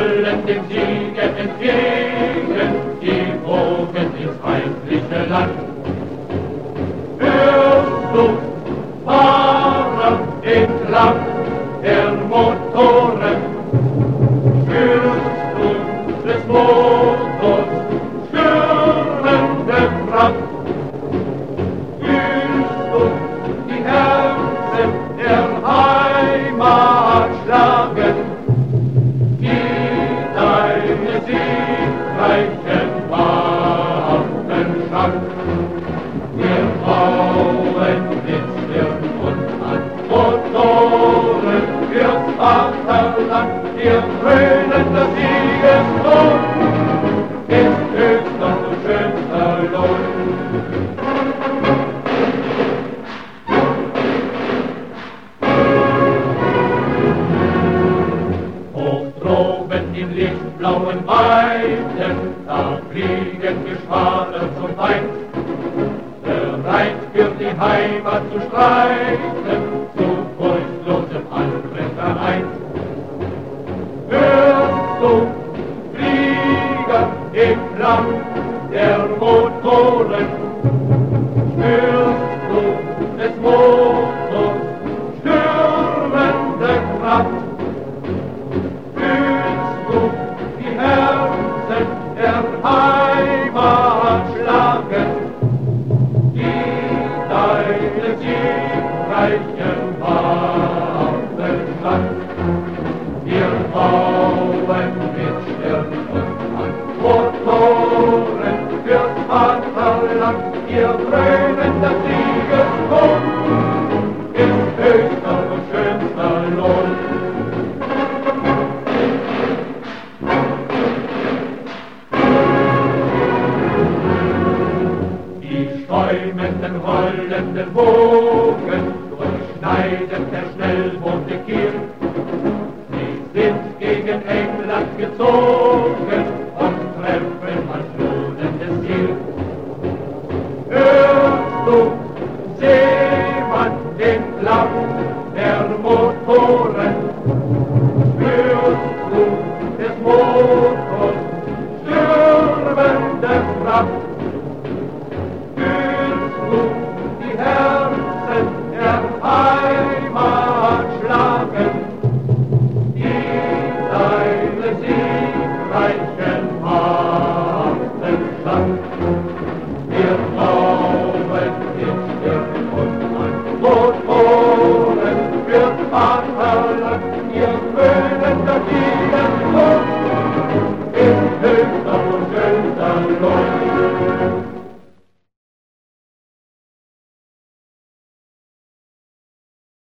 rollen dem Siege entgegen, die Wogen ins feindliche Land. Hörst du, Fahrer, den Klang der Motoren, spürst du des Motors stürmende Kraft, fühlst du die Herzen der Heimat schlagen, die deine siegreichen Waffen schank. Wir bauen mit Stirn und Hand Motoren fürs Vaterland, wir krönen das Siegeslohn, ist höchster und schönster Lohn. Hoch droben im lichtblauen Weiten, da fliegen Geschwader zum Feind, bereit für die Heimat zu streiten, zu furchtlosem Angriff vereint. Hörst du, Flieger im Klang der Motoren, spürst du des Motors stürmende Kraft, fühlst du die Herzen der Heimat schlagen, deine siegreichen Waffen stand. Wir bauen mit Stirn und Hand Motoren fürs Vaterland, wir krönen das Siegeslohn, ist höchster und schönster Lohn. Schäumenden, rollenden Wogen durchschneiden der Schnellboote Kiel. Sie sind gegen England gezogen und treffen als lohnendes Ziel. Hörst du, Seemann, den Klang der Motoren, spürst du des Motors stürmende Kraft, die Herzen der Heimat schlagen, die deine siegreichen Waffen stand. Wir bauen in Stirn und Hand Motoren fürs Vaterland, wir krönen das Siegeslohn, ist höchster und schönster Lohn.